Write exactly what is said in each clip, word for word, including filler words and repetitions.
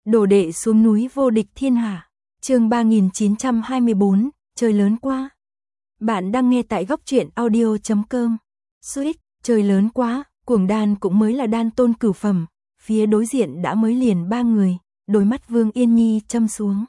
Đồ đệ xuống núi vô địch thiên hạ. Chương ba nghìn chín trăm hai mươi bốn, trời lớn quá. Bạn đang nghe tại góc truyện audio chấm com. Suýt, trời lớn quá, cuồng đan cũng mới là đan tôn cửu phẩm, phía đối diện đã mới liền ba người, đôi mắt Vương Yên Nhi châm xuống.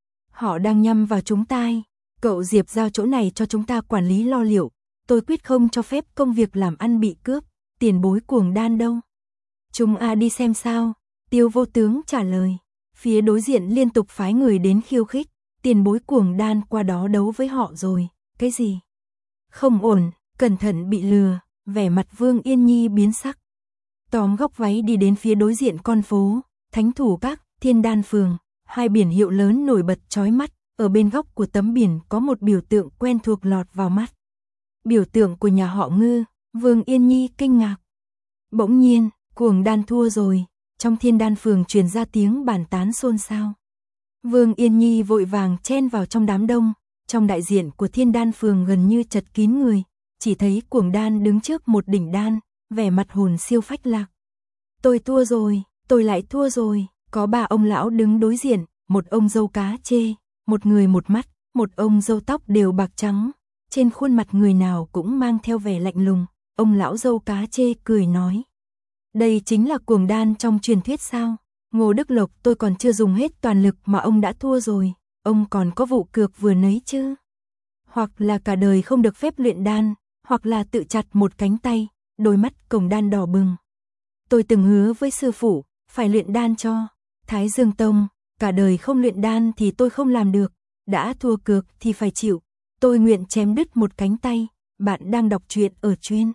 Họ đang nhắm vào chúng tai, cậu Diệp giao chỗ này cho chúng ta quản lý lo liệu, tôi quyết không cho phép công việc làm ăn bị cướp, tiền bối cuồng đan đâu. Chúng a đi xem sao, Tiêu Vô Tướng trả lời. Phía đối diện liên tục phái người đến khiêu khích, tiền bối cuồng đan qua đó đấu với họ rồi, cái gì? Không ổn, cẩn thận bị lừa, vẻ mặt Vương Yên Nhi biến sắc. Tóm góc váy đi đến phía đối diện con phố, Thánh Thủ Các, Thiên Đan Phường, hai biển hiệu lớn nổi bật chói mắt, ở bên góc của tấm biển có một biểu tượng quen thuộc lọt vào mắt. Biểu tượng của nhà họ Ngư, Vương Yên Nhi kinh ngạc. Bỗng nhiên, cuồng đan thua rồi. Trong Thiên Đan Phường truyền ra tiếng bàn tán xôn xao. Vương Yên Nhi vội vàng chen vào trong đám đông, trong đại diện của Thiên Đan Phường gần như chật kín người, chỉ thấy cuồng đan đứng trước một đỉnh đan, vẻ mặt hồn siêu phách lạc. Tôi thua rồi, tôi lại thua rồi, có ba ông lão đứng đối diện, một ông râu cá chê, một người một mắt, một ông râu tóc đều bạc trắng, trên khuôn mặt người nào cũng mang theo vẻ lạnh lùng, ông lão râu cá chê cười nói. Đây chính là cuồng đan trong truyền thuyết sao? Ngô Đức Lộc tôi còn chưa dùng hết toàn lực mà ông đã thua rồi, ông còn có vụ cược vừa nấy chứ? Hoặc là cả đời không được phép luyện đan, hoặc là tự chặt một cánh tay, đôi mắt cổng đan đỏ bừng. Tôi từng hứa với sư phụ, phải luyện đan cho Thái Dương Tông, cả đời không luyện đan thì tôi không làm được, đã thua cược thì phải chịu, tôi nguyện chém đứt một cánh tay. Bạn đang đọc truyện ở chuyên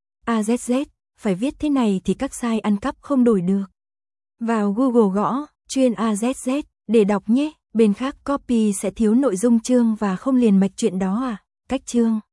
a zét zét. Phải viết thế này thì các site ăn cắp không đổi được. Vào Google gõ chuyên a zét zét để đọc nhé, bên khác copy sẽ thiếu nội dung chương và không liền mạch chuyện đó à. Cách chương